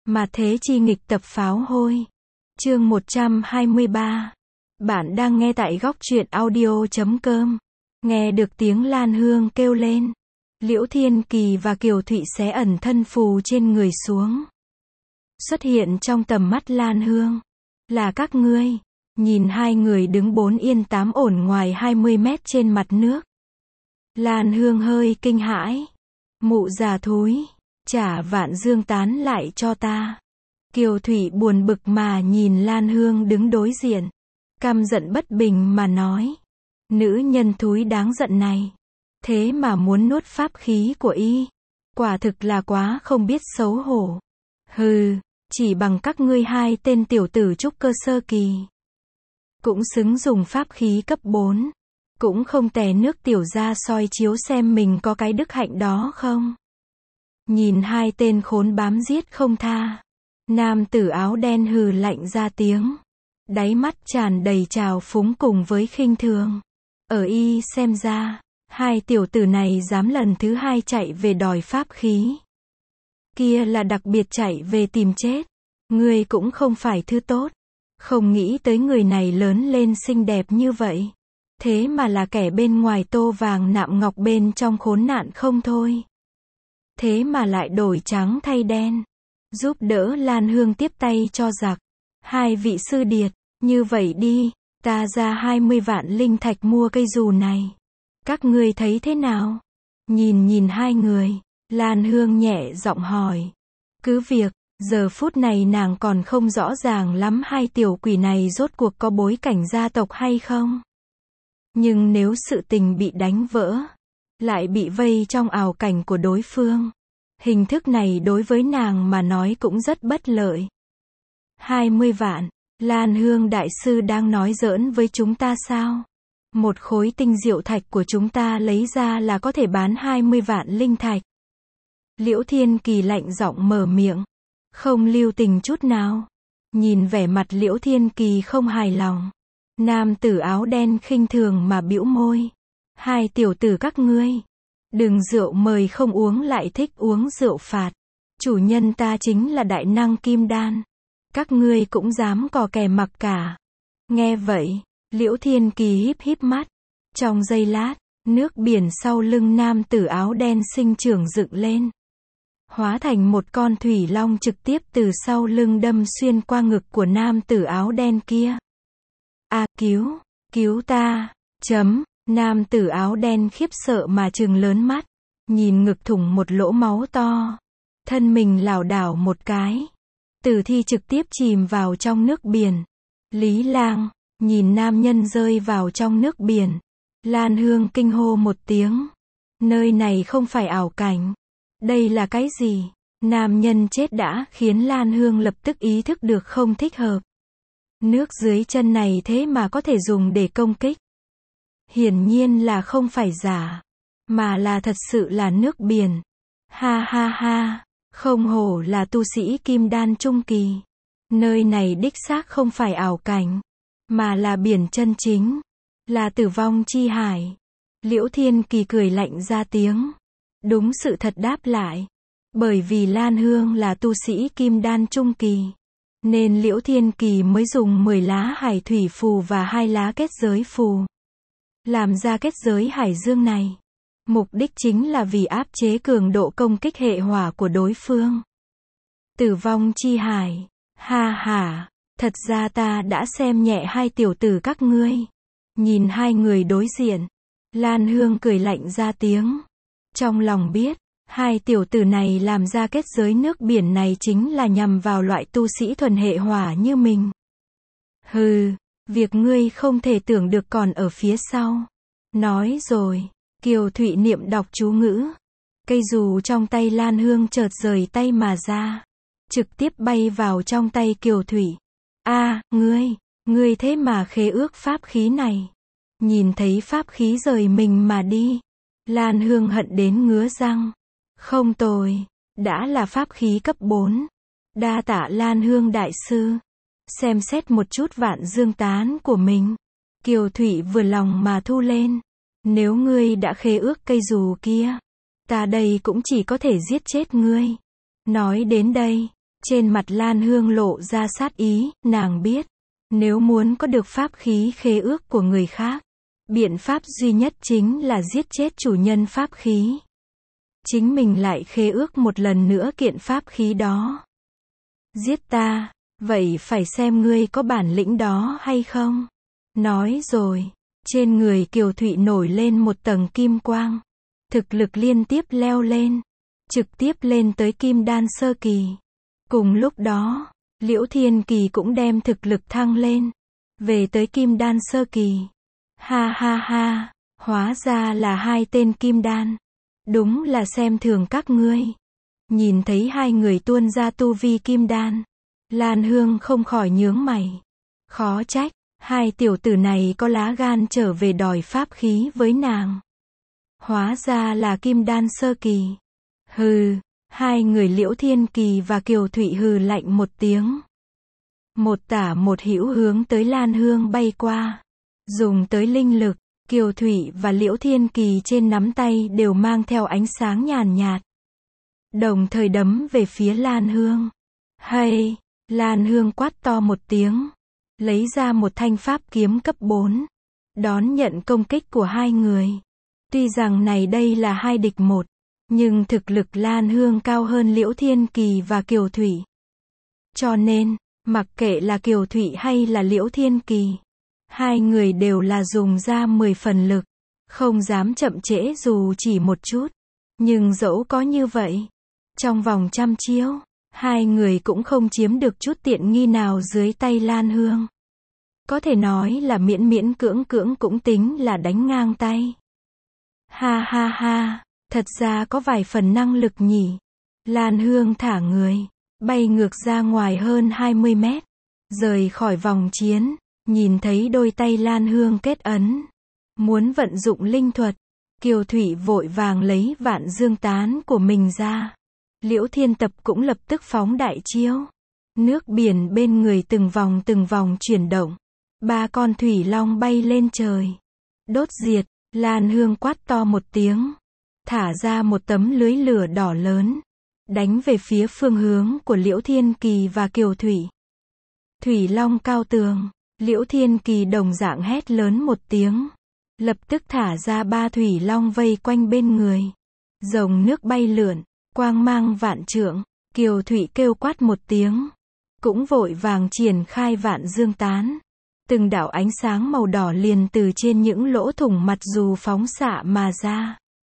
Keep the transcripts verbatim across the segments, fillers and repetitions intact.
Mà thế chi nghịch tập pháo hôi. Chương một trăm hai mươi ba. Bạn đang nghe tại góc truyện audio chấm com. Nghe được tiếng Lan Hương kêu lên. Liễu Thiên Kỳ và Kiều Thụy xé ẩn thân phù trên người xuống. Xuất hiện trong tầm mắt Lan Hương. Là các ngươi. Nhìn hai người đứng bốn yên tám ổn ngoài hai mươi mét trên mặt nước. Lan Hương hơi kinh hãi. Mụ già thúi. Trả vạn dương tán lại cho ta. Kiều Thụy buồn bực mà nhìn Lan Hương đứng đối diện. Căm giận bất bình mà nói. Nữ nhân thúi đáng giận này. Thế mà muốn nuốt pháp khí của y. Quả thực là quá không biết xấu hổ. Hừ, chỉ bằng các ngươi hai tên tiểu tử trúc cơ sơ kỳ. Cũng xứng dùng pháp khí cấp bốn. Cũng không tè nước tiểu ra soi chiếu xem mình có cái đức hạnh đó không. Nhìn hai tên khốn bám giết không tha. Nam tử áo đen hừ lạnh ra tiếng. Đáy mắt tràn đầy trào phúng cùng với khinh thường. Ở y xem ra, hai tiểu tử này dám lần thứ hai chạy về đòi pháp khí. Kia là đặc biệt chạy về tìm chết. Ngươi cũng không phải thứ tốt. Không nghĩ tới người này lớn lên xinh đẹp như vậy. Thế mà là kẻ bên ngoài tô vàng nạm ngọc bên trong khốn nạn không thôi. Thế mà lại đổi trắng thay đen. Giúp đỡ Lan Hương tiếp tay cho giặc. Hai vị sư điệt, như vậy đi, ta ra hai mươi vạn linh thạch mua cây dù này. Các ngươi thấy thế nào? Nhìn nhìn hai người, Lan Hương nhẹ giọng hỏi. Cứ việc, giờ phút này nàng còn không rõ ràng lắm hai tiểu quỷ này rốt cuộc có bối cảnh gia tộc hay không. Nhưng nếu sự tình bị đánh vỡ, lại bị vây trong ảo cảnh của đối phương. Hình thức này đối với nàng mà nói cũng rất bất lợi. hai mươi vạn, Lan Hương đại sư đang nói giỡn với chúng ta sao? Một khối tinh diệu thạch của chúng ta lấy ra là có thể bán hai mươi vạn linh thạch. Liễu Thiên Kỳ lạnh giọng mở miệng. Không lưu tình chút nào. Nhìn vẻ mặt Liễu Thiên Kỳ không hài lòng. Nam tử áo đen khinh thường mà bĩu môi. Hai tiểu tử các ngươi. Đừng rượu mời không uống lại thích uống rượu phạt. Chủ nhân ta chính là đại năng kim đan. Các ngươi cũng dám cò kè mặc cả. Nghe vậy, Liễu Thiên Kỳ híp híp mắt. Trong giây lát, nước biển sau lưng nam tử áo đen sinh trưởng dựng lên. Hóa thành một con thủy long trực tiếp từ sau lưng đâm xuyên qua ngực của nam tử áo đen kia. A cứu, cứu ta, chấm. Nam tử áo đen khiếp sợ mà trừng lớn mắt, nhìn ngực thủng một lỗ máu to, thân mình lảo đảo một cái, tử thi trực tiếp chìm vào trong nước biển. Lý Lang, nhìn nam nhân rơi vào trong nước biển, Lan Hương kinh hô một tiếng. Nơi này không phải ảo cảnh, đây là cái gì? Nam nhân chết đã khiến Lan Hương lập tức ý thức được không thích hợp. Nước dưới chân này thế mà có thể dùng để công kích. Hiển nhiên là không phải giả, mà là thật sự là nước biển. Ha ha ha, không hổ là tu sĩ kim đan trung kỳ. Nơi này đích xác không phải ảo cảnh, mà là biển chân chính, là tử vong chi hải. Liễu Thiên Kỳ cười lạnh ra tiếng. Đúng sự thật đáp lại. Bởi vì Lan Hương là tu sĩ kim đan trung kỳ, nên Liễu Thiên Kỳ mới dùng mười lá hải thủy phù và hai lá kết giới phù. Làm ra kết giới hải dương này. Mục đích chính là vì áp chế cường độ công kích hệ hỏa của đối phương. Tử vong chi hải. Ha ha, thật ra ta đã xem nhẹ hai tiểu tử các ngươi. Nhìn hai người đối diện, Lan Hương cười lạnh ra tiếng. Trong lòng biết, hai tiểu tử này làm ra kết giới nước biển này chính là nhằm vào loại tu sĩ thuần hệ hỏa như mình. Hừ. Việc ngươi không thể tưởng được còn ở phía sau. Nói rồi, Kiều Thụy niệm đọc chú ngữ. Cây dù trong tay Lan Hương chợt rời tay mà ra. Trực tiếp bay vào trong tay Kiều Thụy. A, à, ngươi, ngươi thế mà khế ước pháp khí này. Nhìn thấy pháp khí rời mình mà đi. Lan Hương hận đến ngứa răng. Không tồi, đã là pháp khí cấp bốn. Đa tạ Lan Hương đại sư. Xem xét một chút vạn dương tán của mình. Kiều Thụy vừa lòng mà thu lên. Nếu ngươi đã khế ước cây dù kia, ta đây cũng chỉ có thể giết chết ngươi. Nói đến đây, Trên mặt Lan Hương lộ ra sát ý, nàng biết, nếu muốn có được pháp khí khế ước của người khác, biện pháp duy nhất chính là giết chết chủ nhân pháp khí. Chính mình lại khế ước một lần nữa kiện pháp khí đó. Giết ta, vậy phải xem ngươi có bản lĩnh đó hay không. Nói rồi, trên người Kiều Thụy nổi lên một tầng kim quang. Thực lực liên tiếp leo lên, trực tiếp lên tới kim đan sơ kỳ. Cùng lúc đó, Liễu Thiên Kỳ cũng đem thực lực thăng lên, về tới kim đan sơ kỳ. Ha ha ha, hóa ra là hai tên kim đan. Đúng là xem thường các ngươi. Nhìn thấy hai người tuôn ra tu vi kim đan, Lan Hương không khỏi nhướng mày. Khó trách, hai tiểu tử này có lá gan trở về đòi pháp khí với nàng. Hóa ra là kim đan sơ kỳ. Hừ, hai người Liễu Thiên Kỳ và Kiều Thụy hừ lạnh một tiếng. Một tả một hữu hướng tới Lan Hương bay qua. Dùng tới linh lực, Kiều Thụy và Liễu Thiên Kỳ trên nắm tay đều mang theo ánh sáng nhàn nhạt. Đồng thời đấm về phía Lan Hương. Hay, Lan Hương quát to một tiếng. Lấy ra một thanh pháp kiếm cấp bốn. Đón nhận công kích của hai người. Tuy rằng này đây là hai địch một, nhưng thực lực Lan Hương cao hơn Liễu Thiên Kỳ và Kiều Thụy. Cho nên, mặc kệ là Kiều Thụy hay là Liễu Thiên Kỳ, hai người đều là dùng ra mười phần lực, không dám chậm trễ dù chỉ một chút. Nhưng dẫu có như vậy, trong vòng trăm chiêu, hai người cũng không chiếm được chút tiện nghi nào dưới tay Lan Hương. Có thể nói là miễn miễn cưỡng cưỡng cũng tính là đánh ngang tay. Ha ha ha, thật ra có vài phần năng lực nhỉ. Lan Hương thả người, bay ngược ra ngoài hơn hai mươi mét, rời khỏi vòng chiến, nhìn thấy đôi tay Lan Hương kết ấn. Muốn vận dụng linh thuật, Kiều Thụy vội vàng lấy Vạn Dương Tán của mình ra. Liễu Thiên Tập cũng lập tức phóng đại chiêu. Nước biển bên người từng vòng từng vòng chuyển động. Ba con thủy long bay lên trời. Đốt diệt, Lan Hương quát to một tiếng. Thả ra một tấm lưới lửa đỏ lớn. Đánh về phía phương hướng của Liễu Thiên Kỳ và Kiều Thụy. Thủy long cao tường, Liễu Thiên Kỳ đồng dạng hét lớn một tiếng. Lập tức thả ra ba thủy long vây quanh bên người. Rồng nước bay lượn, quang mang vạn trượng. Kiều Thụy kêu quát một tiếng. Cũng vội vàng triển khai Vạn Dương Tán. Từng đạo ánh sáng màu đỏ liền từ trên những lỗ thủng mặt dù phóng xạ mà ra.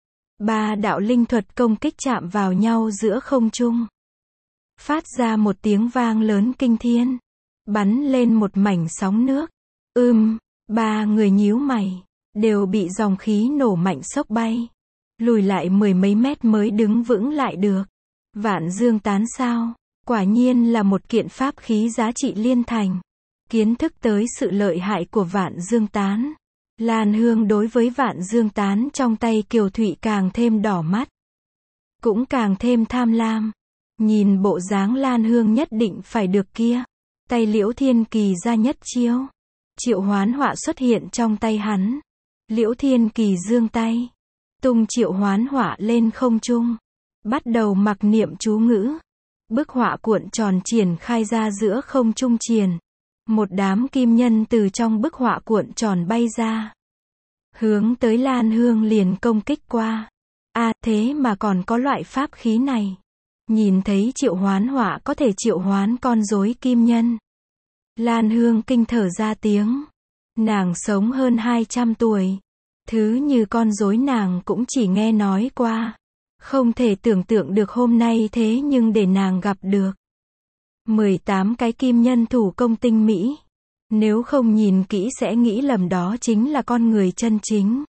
Ba đạo linh thuật công kích chạm vào nhau giữa không trung. Phát ra một tiếng vang lớn kinh thiên. Bắn lên một mảnh sóng nước. Ưm, ba người nhíu mày. Đều bị dòng khí nổ mạnh xốc bay. Lùi lại mười mấy mét mới đứng vững lại được. Vạn Dương Tán sao? Quả nhiên là một kiện pháp khí giá trị liên thành. Kiến thức tới sự lợi hại của Vạn Dương Tán. Lan Hương đối với Vạn Dương Tán trong tay Kiều Thụy càng thêm đỏ mắt. Cũng càng thêm tham lam. Nhìn bộ dáng Lan Hương nhất định phải được kia. Tay Liễu Thiên Kỳ ra nhất chiêu. Triệu hoán họa xuất hiện trong tay hắn. Liễu Thiên Kỳ giương tay. Tung triệu hoán họa lên không trung. Bắt đầu mặc niệm chú ngữ. Bức họa cuộn tròn triển khai ra giữa không trung triển. Một đám kim nhân từ trong bức họa cuộn tròn bay ra. Hướng tới Lan Hương liền công kích qua. À thế mà còn có loại pháp khí này. Nhìn thấy triệu hoán họa có thể triệu hoán con rối kim nhân. Lan Hương kinh thở ra tiếng. Nàng sống hơn hai trăm tuổi. Thứ như con rối nàng cũng chỉ nghe nói qua. Không thể tưởng tượng được hôm nay thế nhưng để nàng gặp được. mười tám cái kim nhân thủ công tinh mỹ. Nếu không nhìn kỹ sẽ nghĩ lầm đó chính là con người chân chính.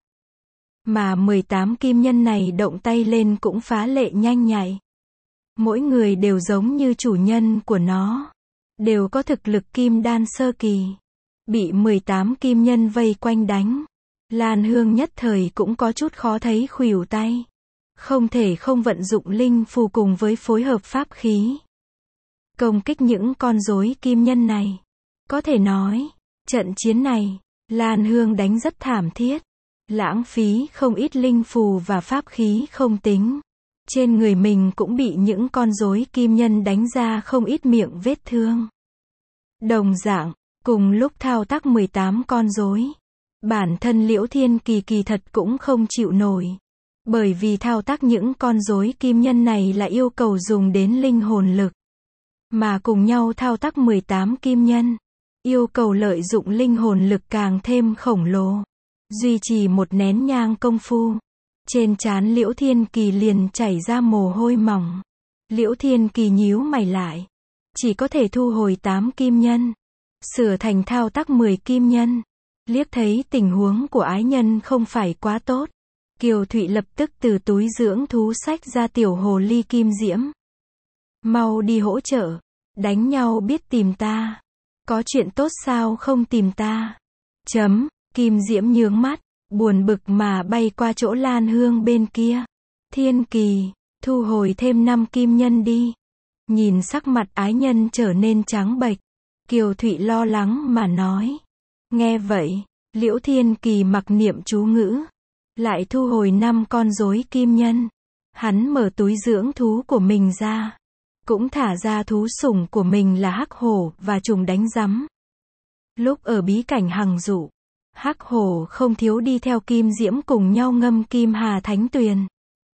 Mà mười tám kim nhân này động tay lên cũng phá lệ nhanh nhạy. Mỗi người đều giống như chủ nhân của nó. Đều có thực lực kim đan sơ kỳ. Bị mười tám kim nhân vây quanh đánh. Lan Hương nhất thời cũng có chút khó thấy khuỷu tay. Không thể không vận dụng linh phù cùng với phối hợp pháp khí. Công kích những con rối kim nhân này. Có thể nói, trận chiến này, Lan Hương đánh rất thảm thiết. Lãng phí không ít linh phù và pháp khí không tính. Trên người mình cũng bị những con rối kim nhân đánh ra không ít miệng vết thương. Đồng dạng, cùng lúc thao tác mười tám con rối, bản thân Liễu Thiên Kỳ kỳ thật cũng không chịu nổi. Bởi vì thao tác những con rối kim nhân này là yêu cầu dùng đến linh hồn lực. Mà cùng nhau thao tác mười tám kim nhân, yêu cầu lợi dụng linh hồn lực càng thêm khổng lồ. Duy trì một nén nhang công phu, trên trán Liễu Thiên Kỳ liền chảy ra mồ hôi mỏng. Liễu Thiên Kỳ nhíu mày lại, chỉ có thể thu hồi tám kim nhân, sửa thành thao tác mười kim nhân. Liếc thấy tình huống của ái nhân không phải quá tốt, Kiều Thụy lập tức từ túi dưỡng thú xách ra tiểu hồ ly kim diễm. Mau đi hỗ trợ, đánh nhau biết tìm ta. Có chuyện tốt sao không tìm ta? Chấm, Kim Diễm nhướng mắt, buồn bực mà bay qua chỗ Lan Hương bên kia. Thiên Kỳ, thu hồi thêm năm kim nhân đi. Nhìn sắc mặt ái nhân trở nên trắng bệch, Kiều Thụy lo lắng mà nói. Nghe vậy, Liễu Thiên Kỳ mặc niệm chú ngữ, lại thu hồi năm con rối kim nhân. Hắn mở túi dưỡng thú của mình ra, cũng thả ra thú sủng của mình là hắc hổ và trùng đánh rắm. Lúc ở bí cảnh Hằng Dụ, hắc hổ không thiếu đi theo Kim Diễm cùng nhau ngâm Kim Hà Thánh Tuyền.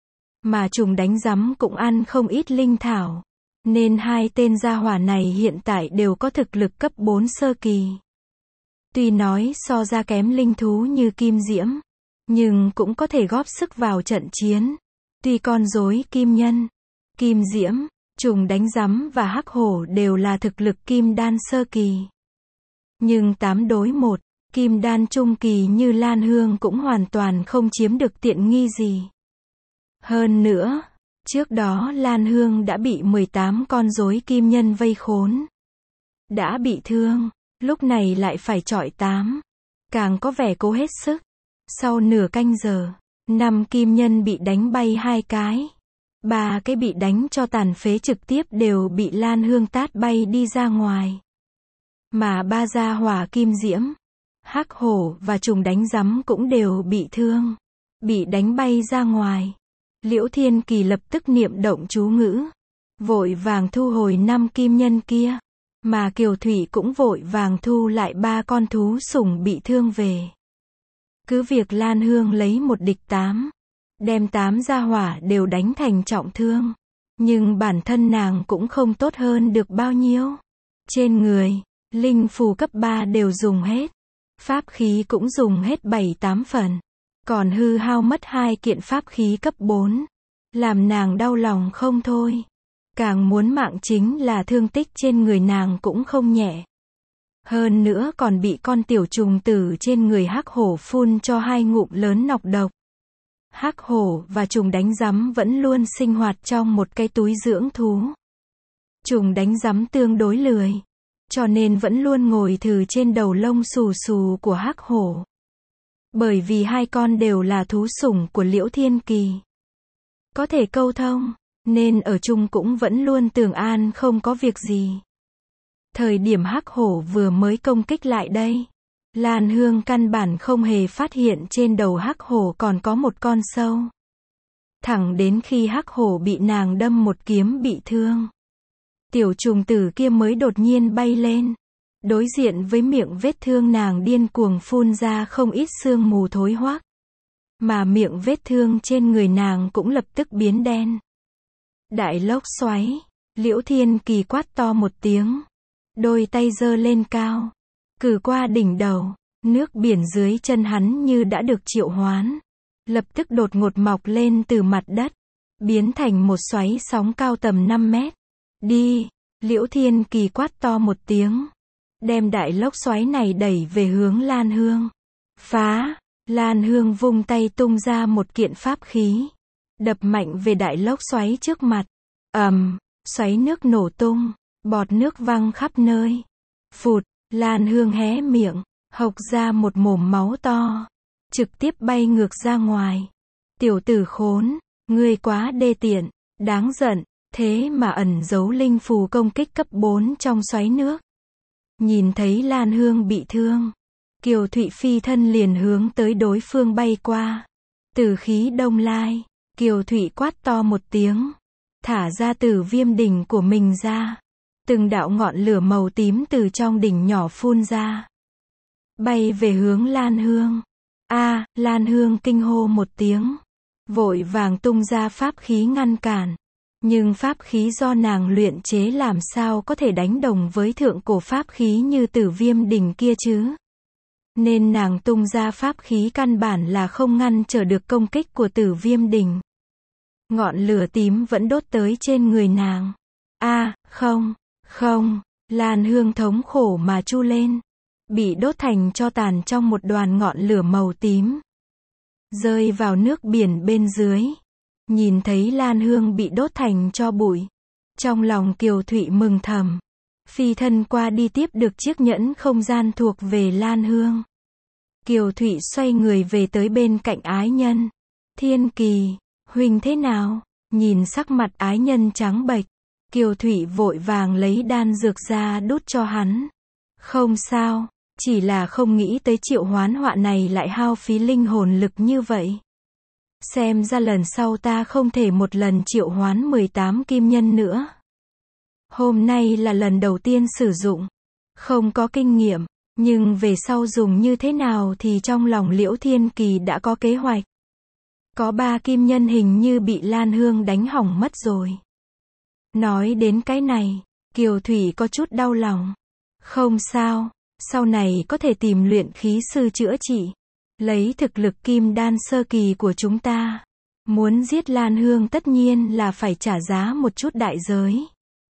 Mà trùng đánh rắm cũng ăn không ít linh thảo, nên hai tên gia hỏa này hiện tại đều có thực lực cấp bốn sơ kỳ. Tuy nói so ra kém linh thú như Kim Diễm, nhưng cũng có thể góp sức vào trận chiến. Tuy con rối kim nhân, Kim Diễm, trùng đánh rắm và hắc hổ đều là thực lực kim đan sơ kỳ. Nhưng tám đối một, kim đan trung kỳ như Lan Hương cũng hoàn toàn không chiếm được tiện nghi gì. Hơn nữa, trước đó Lan Hương đã bị mười tám con rối kim nhân vây khốn. Đã bị thương, lúc này lại phải chọi tám. Càng có vẻ cố hết sức. Sau nửa canh giờ, năm kim nhân bị đánh bay hai cái. Ba cái bị đánh cho tàn phế trực tiếp đều bị Lan Hương tát bay đi ra ngoài. Mà ba gia hỏa Kim Diễm, hắc hổ và trùng đánh rắm cũng đều bị thương, bị đánh bay ra ngoài. Liễu Thiên Kỳ lập tức niệm động chú ngữ, vội vàng thu hồi năm kim nhân kia, mà Kiều Thụy cũng vội vàng thu lại ba con thú sủng bị thương về. Cứ việc Lan Hương lấy một địch tám, đem tám gia hỏa đều đánh thành trọng thương, nhưng bản thân nàng cũng không tốt hơn được bao nhiêu. Trên người, linh phù cấp ba đều dùng hết, pháp khí cũng dùng hết bảy tám phần, còn hư hao mất hai kiện pháp khí cấp bốn, làm nàng đau lòng không thôi. Càng muốn mạng chính là thương tích trên người nàng cũng không nhẹ. Hơn nữa còn bị con tiểu trùng tử trên người hắc hổ phun cho hai ngụm lớn nọc độc. Hắc hổ và trùng đánh rắm vẫn luôn sinh hoạt trong một cái túi dưỡng thú. Trùng đánh rắm tương đối lười, cho nên vẫn luôn ngồi thừ trên đầu lông xù xù của hắc hổ. Bởi vì hai con đều là thú sủng của Liễu Thiên Kỳ, có thể câu thông, nên ở chung cũng vẫn luôn tường an không có việc gì. Thời điểm hắc hổ vừa mới công kích lại đây, Lan Hương căn bản không hề phát hiện trên đầu hắc hổ còn có một con sâu. Thẳng đến khi hắc hổ bị nàng đâm một kiếm bị thương, tiểu trùng tử kia mới đột nhiên bay lên. Đối diện với miệng vết thương nàng điên cuồng phun ra không ít sương mù thối hoắc. Mà miệng vết thương trên người nàng cũng lập tức biến đen. Đại lốc xoáy, Liễu Thiên Kỳ quát to một tiếng. Đôi tay giơ lên cao, cử qua đỉnh đầu, nước biển dưới chân hắn như đã được triệu hoán. Lập tức đột ngột mọc lên từ mặt đất, biến thành một xoáy sóng cao tầm năm mét. Đi, Liễu Thiên Kỳ quát to một tiếng, đem đại lốc xoáy này đẩy về hướng Lan Hương. Phá, Lan Hương vung tay tung ra một kiện pháp khí, đập mạnh về đại lốc xoáy trước mặt. Ầm, um, xoáy nước nổ tung, bọt nước văng khắp nơi. Phụt, Lan Hương hé miệng, hộc ra một mồm máu to, trực tiếp bay ngược ra ngoài. Tiểu tử khốn, ngươi quá đê tiện, đáng giận, thế mà ẩn giấu linh phù công kích cấp bốn trong xoáy nước. Nhìn thấy Lan Hương bị thương, Kiều Thụy phi thân liền hướng tới đối phương bay qua. Tử khí đông lai, Kiều Thụy quát to một tiếng, thả ra Tử Viêm đỉnh của mình ra. Từng đạo ngọn lửa màu tím từ trong đỉnh nhỏ phun ra, bay về hướng Lan Hương. A, Lan Hương kinh hô một tiếng, vội vàng tung ra pháp khí ngăn cản. Nhưng pháp khí do nàng luyện chế làm sao có thể đánh đồng với thượng cổ pháp khí như Tử Viêm đỉnh kia chứ? Nên nàng tung ra pháp khí căn bản là không ngăn trở được công kích của Tử Viêm đỉnh. Ngọn lửa tím vẫn đốt tới trên người nàng. A, không, không, Lan Hương thống khổ mà chu lên, bị đốt thành tro tàn trong một đoàn ngọn lửa màu tím, rơi vào nước biển bên dưới. Nhìn thấy Lan Hương bị đốt thành tro bụi, trong lòng Kiều Thụy mừng thầm, phi thân qua đi tiếp được chiếc nhẫn không gian thuộc về Lan Hương. Kiều Thụy xoay người về tới bên cạnh ái nhân. Thiên Kỳ, huynh thế nào? Nhìn sắc mặt ái nhân trắng bệch, Kiều Thụy vội vàng lấy đan dược ra đút cho hắn. Không sao, chỉ là không nghĩ tới triệu hoán họa này lại hao phí linh hồn lực như vậy. Xem ra lần sau ta không thể một lần triệu hoán mười tám kim nhân nữa. Hôm nay là lần đầu tiên sử dụng, không có kinh nghiệm, nhưng về sau dùng như thế nào thì trong lòng Liễu Thiên Kỳ đã có kế hoạch. Có ba kim nhân hình như bị Lan Hương đánh hỏng mất rồi. Nói đến cái này, Kiều Thụy có chút đau lòng. Không sao, sau này có thể tìm luyện khí sư chữa trị. Lấy thực lực kim đan sơ kỳ của chúng ta, muốn giết Lan Hương tất nhiên là phải trả giá một chút đại giới.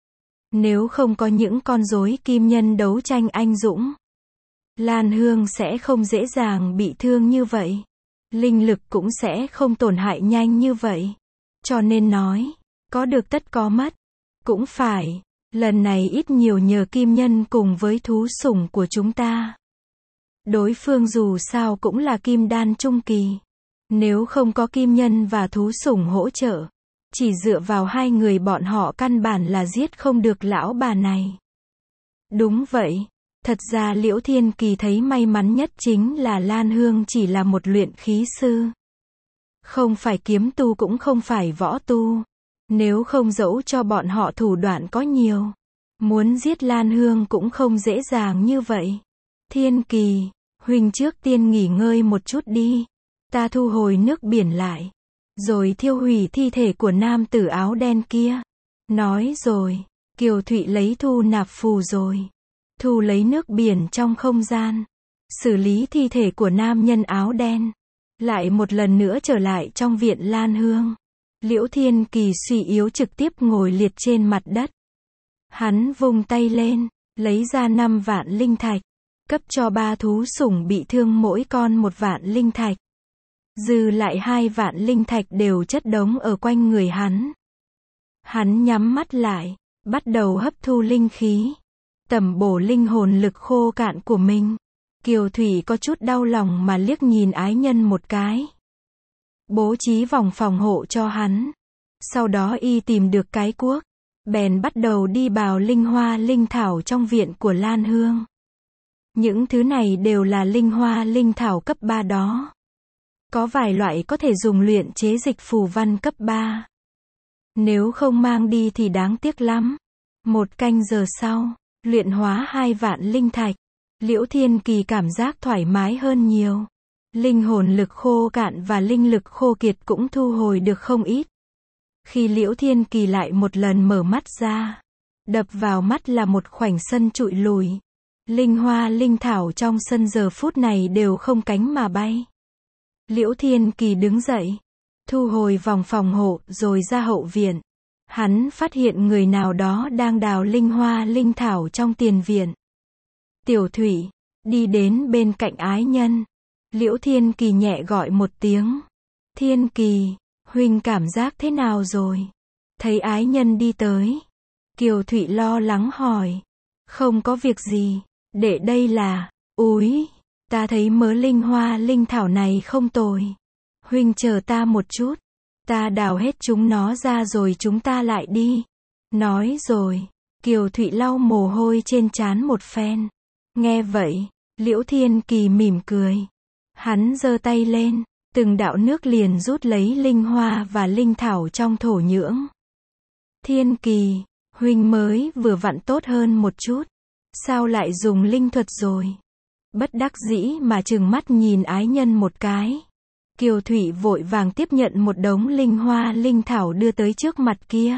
Nếu không có những con rối kim nhân đấu tranh anh dũng, Lan Hương sẽ không dễ dàng bị thương như vậy. Linh lực cũng sẽ không tổn hại nhanh như vậy. Cho nên nói, có được tất có mất. Cũng phải, lần này ít nhiều nhờ kim nhân cùng với thú sủng của chúng ta. Đối phương dù sao cũng là kim đan trung kỳ. Nếu không có kim nhân và thú sủng hỗ trợ, chỉ dựa vào hai người bọn họ căn bản là giết không được lão bà này. Đúng vậy, thật ra Liễu Thiên Kỳ thấy may mắn nhất chính là Lan Hương chỉ là một luyện khí sư. Không phải kiếm tu cũng không phải võ tu. Nếu không dẫu cho bọn họ thủ đoạn có nhiều, muốn giết Lan Hương cũng không dễ dàng như vậy. Thiên Kỳ, huynh trước tiên nghỉ ngơi một chút đi. Ta thu hồi nước biển lại, rồi thiêu hủy thi thể của nam tử áo đen kia. Nói rồi, Kiều Thụy lấy thu nạp phù rồi. Thu lấy nước biển trong không gian. Xử lý thi thể của nam nhân áo đen. Lại một lần nữa trở lại trong viện Lan Hương. Liễu Thiên Kỳ suy yếu trực tiếp ngồi liệt trên mặt đất. Hắn vung tay lên, lấy ra năm vạn linh thạch. Cấp cho ba thú sủng bị thương mỗi con một vạn linh thạch. Dư lại hai vạn linh thạch đều chất đống ở quanh người hắn. Hắn nhắm mắt lại, bắt đầu hấp thu linh khí, tẩm bổ linh hồn lực khô cạn của mình. Kiều Thụy có chút đau lòng mà liếc nhìn ái nhân một cái. Bố trí vòng phòng hộ cho hắn. Sau đó y tìm được cái cuốc, bèn bắt đầu đi bào linh hoa linh thảo trong viện của Lan Hương. Những thứ này đều là linh hoa linh thảo cấp ba đó. Có vài loại có thể dùng luyện chế dịch phù văn cấp ba. Nếu không mang đi thì đáng tiếc lắm. Một canh giờ sau, luyện hóa hai vạn linh thạch. Liễu Thiên Kỳ cảm giác thoải mái hơn nhiều. Linh hồn lực khô cạn và linh lực khô kiệt cũng thu hồi được không ít. Khi Liễu Thiên Kỳ lại một lần mở mắt ra, đập vào mắt là một khoảnh sân trụi lùi. Linh hoa linh thảo trong sân giờ phút này đều không cánh mà bay. Liễu Thiên Kỳ đứng dậy, thu hồi vòng phòng hộ rồi ra hậu viện. Hắn phát hiện người nào đó đang đào linh hoa linh thảo trong tiền viện. Tiểu Thụy, đi đến bên cạnh ái nhân. Liễu Thiên Kỳ nhẹ gọi một tiếng. Thiên Kỳ, huynh cảm giác thế nào rồi? Thấy ái nhân đi tới, Kiều Thụy lo lắng hỏi. Không có việc gì, để đây là, úi, ta thấy mớ linh hoa linh thảo này không tồi. Huynh chờ ta một chút, ta đào hết chúng nó ra rồi chúng ta lại đi. Nói rồi, Kiều Thụy lau mồ hôi trên trán một phen. Nghe vậy, Liễu Thiên Kỳ mỉm cười. Hắn giơ tay lên, Từng đạo nước liền rút lấy linh hoa và linh thảo trong thổ nhưỡng. Thiên Kỳ, huynh mới vừa vặn tốt hơn một chút. Sao lại dùng linh thuật rồi? Bất đắc dĩ mà trừng mắt nhìn ái nhân một cái. Kiều Thụy vội vàng tiếp nhận một đống linh hoa linh thảo đưa tới trước mặt kia.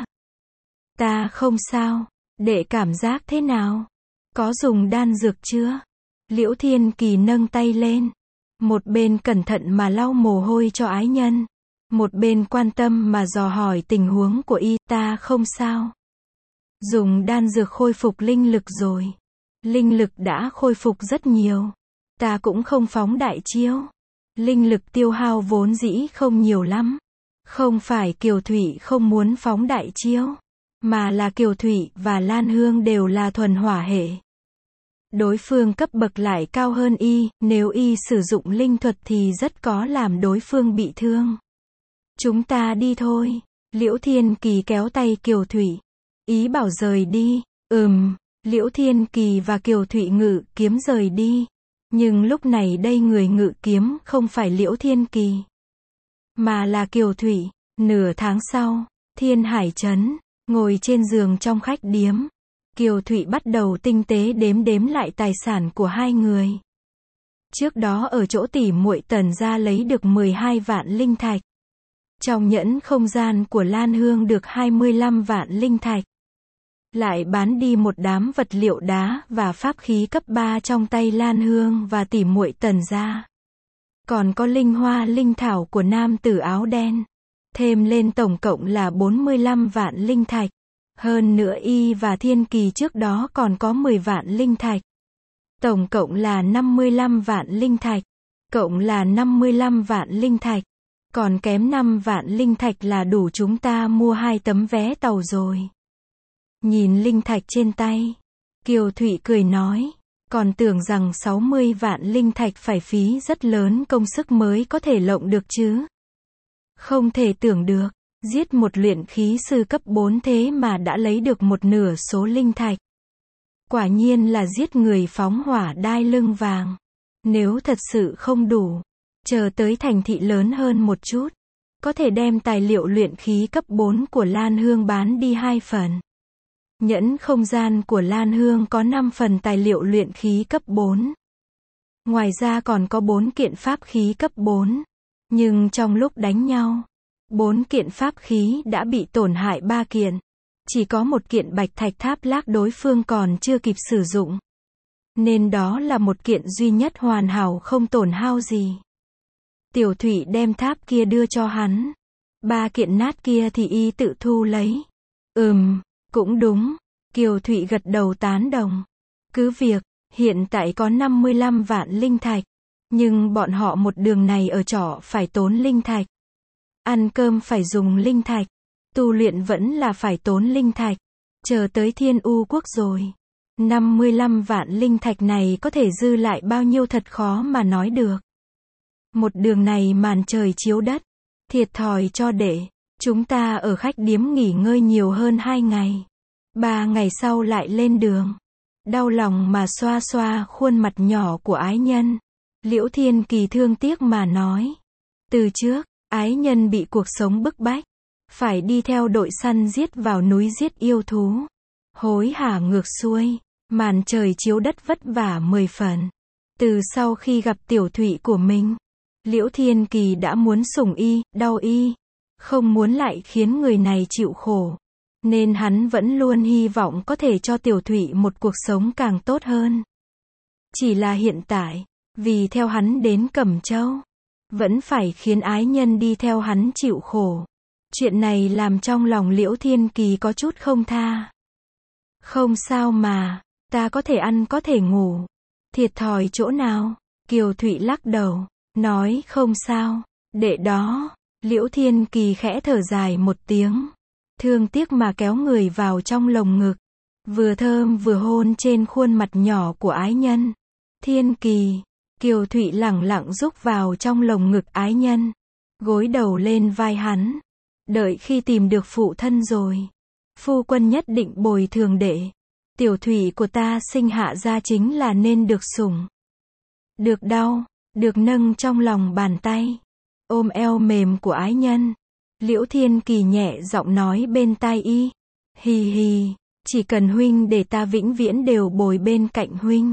Ta không sao, đệ cảm giác thế nào? Có dùng đan dược chưa? Liễu Thiên Kỳ nâng tay lên. Một bên cẩn thận mà lau mồ hôi cho ái nhân. Một bên quan tâm mà dò hỏi tình huống của y. Ta không sao. Dùng đan dược khôi phục linh lực rồi. Linh lực đã khôi phục rất nhiều. Ta cũng không phóng đại chiêu. Linh lực tiêu hao vốn dĩ không nhiều lắm. Không phải Kiều Thụy không muốn phóng đại chiêu, mà là Kiều Thụy và Lan Hương đều là thuần hỏa hệ. Đối phương cấp bậc lại cao hơn y, nếu y sử dụng linh thuật thì rất có làm đối phương bị thương. Chúng ta đi thôi. Liễu Thiên Kỳ kéo tay Kiều Thụy. Ý bảo rời đi. Ừm, Liễu Thiên Kỳ và Kiều Thụy ngự kiếm rời đi. Nhưng lúc này đây người ngự kiếm không phải Liễu Thiên Kỳ, mà là Kiều Thụy. Nửa tháng sau, Thiên Hải Trấn, ngồi trên giường trong khách điếm. Kiều Thụy bắt đầu tinh tế đếm đếm lại tài sản của hai người. Trước đó ở chỗ tỷ muội Tần gia lấy được mười hai vạn linh thạch. Trong nhẫn không gian của Lan Hương được hai mươi lăm vạn linh thạch. Lại bán đi một đám vật liệu đá và pháp khí cấp ba trong tay Lan Hương và tỷ muội Tần gia. Còn có linh hoa linh thảo của nam tử áo đen. Thêm lên tổng cộng là bốn mươi lăm vạn linh thạch. Hơn nữa y và Thiên Kỳ trước đó còn có mười vạn linh thạch. Tổng cộng là năm mươi lăm vạn linh thạch. Cộng là năm mươi lăm vạn linh thạch. Còn kém năm vạn linh thạch là đủ chúng ta mua hai tấm vé tàu rồi. Nhìn linh thạch trên tay, Kiều Thụy cười nói, còn tưởng rằng sáu mươi vạn linh thạch phải phí rất lớn công sức mới có thể lộng được chứ. Không thể tưởng được, giết một luyện khí sư cấp bốn thế mà đã lấy được một nửa số linh thạch. Quả nhiên là giết người phóng hỏa đai lưng vàng. Nếu thật sự không đủ, chờ tới thành thị lớn hơn một chút, có thể đem tài liệu luyện khí cấp bốn của Lan Hương bán đi hai phần. Nhẫn không gian của Lan Hương có năm phần tài liệu luyện khí cấp bốn. Ngoài ra còn có bốn kiện pháp khí cấp bốn. Nhưng trong lúc đánh nhau, bốn kiện pháp khí đã bị tổn hại ba kiện. Chỉ có một kiện bạch thạch tháp lác đối phương còn chưa kịp sử dụng. Nên đó là một kiện duy nhất hoàn hảo không tổn hao gì. Tiểu Thụy đem tháp kia đưa cho hắn. Ba kiện nát kia thì y tự thu lấy. Ừm, cũng đúng. Kiều Thụy gật đầu tán đồng. Cứ việc, hiện tại có năm mươi lăm vạn linh thạch. Nhưng bọn họ một đường này ở trọ phải tốn linh thạch. Ăn cơm phải dùng linh thạch. Tu luyện vẫn là phải tốn linh thạch. Chờ tới Thiên U quốc rồi. năm mươi lăm vạn linh thạch này có thể dư lại bao nhiêu thật khó mà nói được. Một đường này màn trời chiếu đất. Thiệt thòi cho đệ. Chúng ta ở khách điếm nghỉ ngơi nhiều hơn hai ngày. Ba ngày sau lại lên đường. Đau lòng mà xoa xoa khuôn mặt nhỏ của ái nhân. Liễu Thiên Kỳ thương tiếc mà nói. Từ trước, ái nhân bị cuộc sống bức bách. Phải đi theo đội săn giết vào núi giết yêu thú. Hối hả ngược xuôi. Màn trời chiếu đất vất vả mười phần. Từ sau khi gặp Tiểu Thụy của mình, Liễu Thiên Kỳ đã muốn sủng y, đau y. Không muốn lại khiến người này chịu khổ. Nên hắn vẫn luôn hy vọng có thể cho Tiểu Thụy một cuộc sống càng tốt hơn. Chỉ là hiện tại, vì theo hắn đến Cẩm Châu, vẫn phải khiến ái nhân đi theo hắn chịu khổ. Chuyện này làm trong lòng Liễu Thiên Kỳ có chút không tha. Không sao mà, ta có thể ăn có thể ngủ. Thiệt thòi chỗ nào? Kiều Thụy lắc đầu, nói không sao. Đệ đó, Liễu Thiên Kỳ khẽ thở dài một tiếng. Thương tiếc mà kéo người vào trong lồng ngực. Vừa thơm vừa hôn trên khuôn mặt nhỏ của ái nhân. Thiên Kỳ, Kiều Thụy lẳng lặng rúc vào trong lồng ngực ái nhân. Gối đầu lên vai hắn. Đợi khi tìm được phụ thân rồi, phu quân nhất định bồi thường đệ. Tiểu Thụy của ta sinh hạ ra chính là nên được sủng. Được đau, được nâng trong lòng bàn tay. ôm eo mềm của ái nhân. Liễu Thiên Kỳ nhẹ giọng nói bên tai y. Hì hì, chỉ cần huynh để ta vĩnh viễn đều bồi bên cạnh huynh.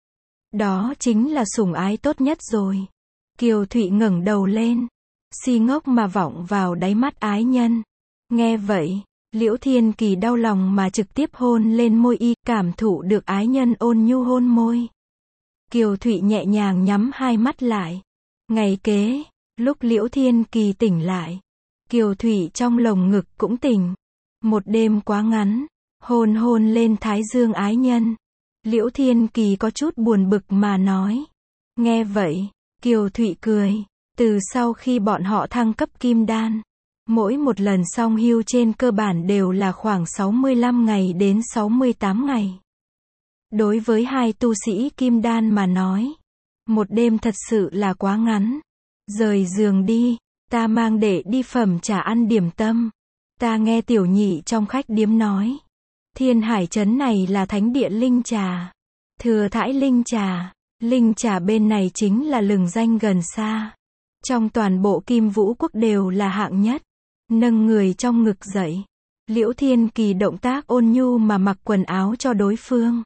Đó chính là sủng ái tốt nhất rồi. Kiều Thụy ngẩng đầu lên, si ngốc mà vọng vào đáy mắt ái nhân. Nghe vậy, Liễu Thiên Kỳ đau lòng mà trực tiếp hôn lên môi y, cảm thụ được ái nhân ôn nhu hôn môi. Kiều Thụy nhẹ nhàng nhắm hai mắt lại. Ngày kế, lúc Liễu Thiên Kỳ tỉnh lại, Kiều Thụy trong lồng ngực cũng tỉnh. Một đêm quá ngắn, hôn hôn lên thái dương ái nhân. Liễu Thiên Kỳ có chút buồn bực mà nói. Nghe vậy, Kiều Thụy cười. Từ sau khi bọn họ thăng cấp kim đan, mỗi một lần song hưu trên cơ bản đều là khoảng sáu mươi lăm ngày đến sáu mươi tám ngày. Đối với hai tu sĩ kim đan mà nói, một đêm thật sự là quá ngắn. Rời giường đi, ta mang đệ đi phẩm trà ăn điểm tâm. Ta nghe tiểu nhị trong khách điếm nói, Thiên Hải trấn này là thánh địa linh trà. Thừa thãi linh trà, linh trà bên này chính là lừng danh gần xa. Trong toàn bộ Kim Vũ quốc đều là hạng nhất. Nâng người trong ngực dậy, Liễu Thiên Kỳ động tác ôn nhu mà mặc quần áo cho đối phương.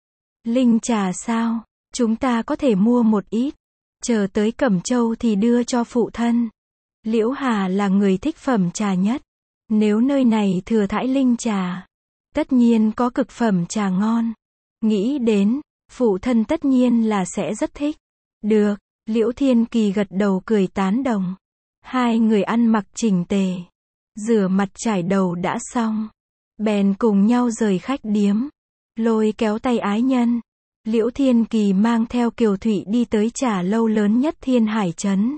Linh trà sao? Chúng ta có thể mua một ít, chờ tới Cẩm Châu thì đưa cho phụ thân. Liễu Hà là người thích phẩm trà nhất. Nếu nơi này thừa thãi linh trà, tất nhiên có cực phẩm trà ngon. Nghĩ đến, phụ thân tất nhiên là sẽ rất thích. Được, Liễu Thiên Kỳ gật đầu cười tán đồng. Hai người ăn mặc chỉnh tề, rửa mặt chải đầu đã xong, bèn cùng nhau rời khách điếm, lôi kéo tay ái nhân. Liễu Thiên Kỳ mang theo Kiều Thụy đi tới trà lâu lớn nhất Thiên Hải trấn.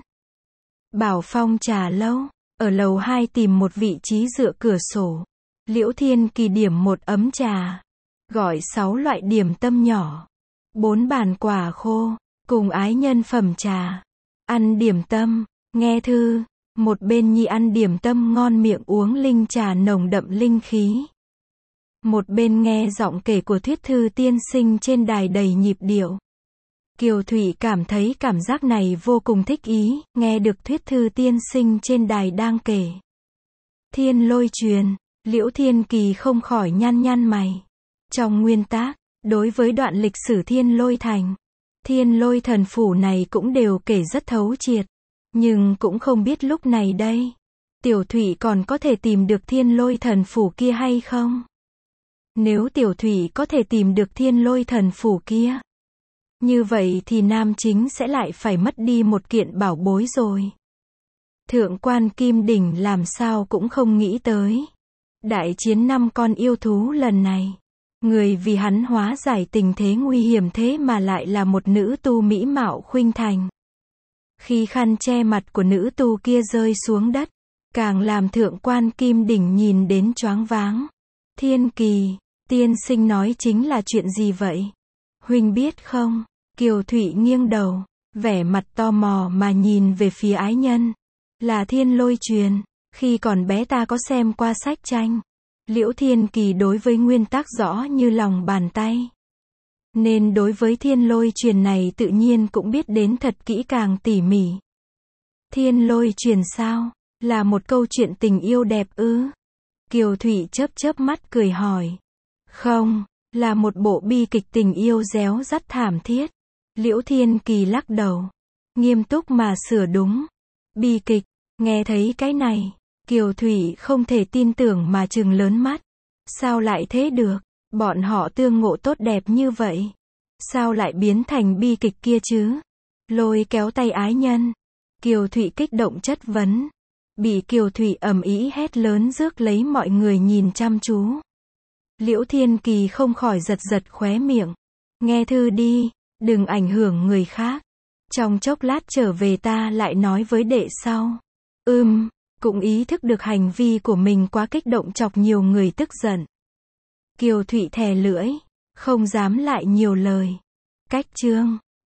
Bảo Phong trà lâu, ở lầu hai tìm một vị trí dựa cửa sổ. Liễu Thiên Kỳ điểm một ấm trà, gọi sáu loại điểm tâm nhỏ, bốn bàn quả khô, cùng ái nhân phẩm trà, ăn điểm tâm, nghe thư. Một bên nhi ăn điểm tâm ngon miệng uống linh trà nồng đậm linh khí. Một bên nghe giọng kể của thuyết thư tiên sinh trên đài đầy nhịp điệu. Kiều Thụy cảm thấy cảm giác này vô cùng thích ý, nghe được thuyết thư tiên sinh trên đài đang kể Thiên Lôi truyền, Liễu Thiên Kỳ không khỏi nhăn nhăn mày. Trong nguyên tác, đối với đoạn lịch sử Thiên Lôi thành, Thiên Lôi thần phủ này cũng đều kể rất thấu triệt. Nhưng cũng không biết lúc này đây, Tiểu Thụy còn có thể tìm được Thiên Lôi thần phủ kia hay không? Nếu Tiểu Thụy có thể tìm được Thiên Lôi thần phủ kia, như vậy thì nam chính sẽ lại phải mất đi một kiện bảo bối rồi. Thượng quan Kim Đỉnh làm sao cũng không nghĩ tới. Đại chiến năm con yêu thú lần này, người vì hắn hóa giải tình thế nguy hiểm thế mà lại là một nữ tu mỹ mạo khuynh thành. Khi khăn che mặt của nữ tu kia rơi xuống đất, càng làm thượng quan Kim Đỉnh nhìn đến choáng váng. Thiên Kỳ, tiên sinh nói chính là chuyện gì vậy? Huynh biết không? Kiều Thụy nghiêng đầu, vẻ mặt tò mò mà nhìn về phía ái nhân. Là Thiên Lôi truyền, khi còn bé ta có xem qua sách tranh. Liễu Thiên Kỳ đối với nguyên tắc rõ như lòng bàn tay, nên đối với Thiên Lôi truyền này tự nhiên cũng biết đến thật kỹ càng tỉ mỉ. Thiên Lôi truyền sao? Là một câu chuyện tình yêu đẹp ư? Kiều Thụy chớp chớp mắt cười hỏi. Không, là một bộ bi kịch tình yêu réo rắt thảm thiết. Liễu Thiên Kỳ lắc đầu, nghiêm túc mà sửa đúng. Bi kịch, nghe thấy cái này, Kiều Thụy không thể tin tưởng mà trừng lớn mắt. Sao lại thế được? Bọn họ tương ngộ tốt đẹp như vậy, sao lại biến thành bi kịch kia chứ? Lôi kéo tay ái nhân, Kiều Thụy kích động chất vấn. Bị Kiều Thụy ầm ĩ hét lớn rước lấy mọi người nhìn chăm chú. Liễu Thiên Kỳ không khỏi giật giật khóe miệng. Nghe thư đi, đừng ảnh hưởng người khác. Trong chốc lát trở về ta lại nói với đệ sau. Ừm, cũng ý thức được hành vi của mình quá kích động chọc nhiều người tức giận. Kiều Thụy thè lưỡi, không dám lại nhiều lời. Cách chương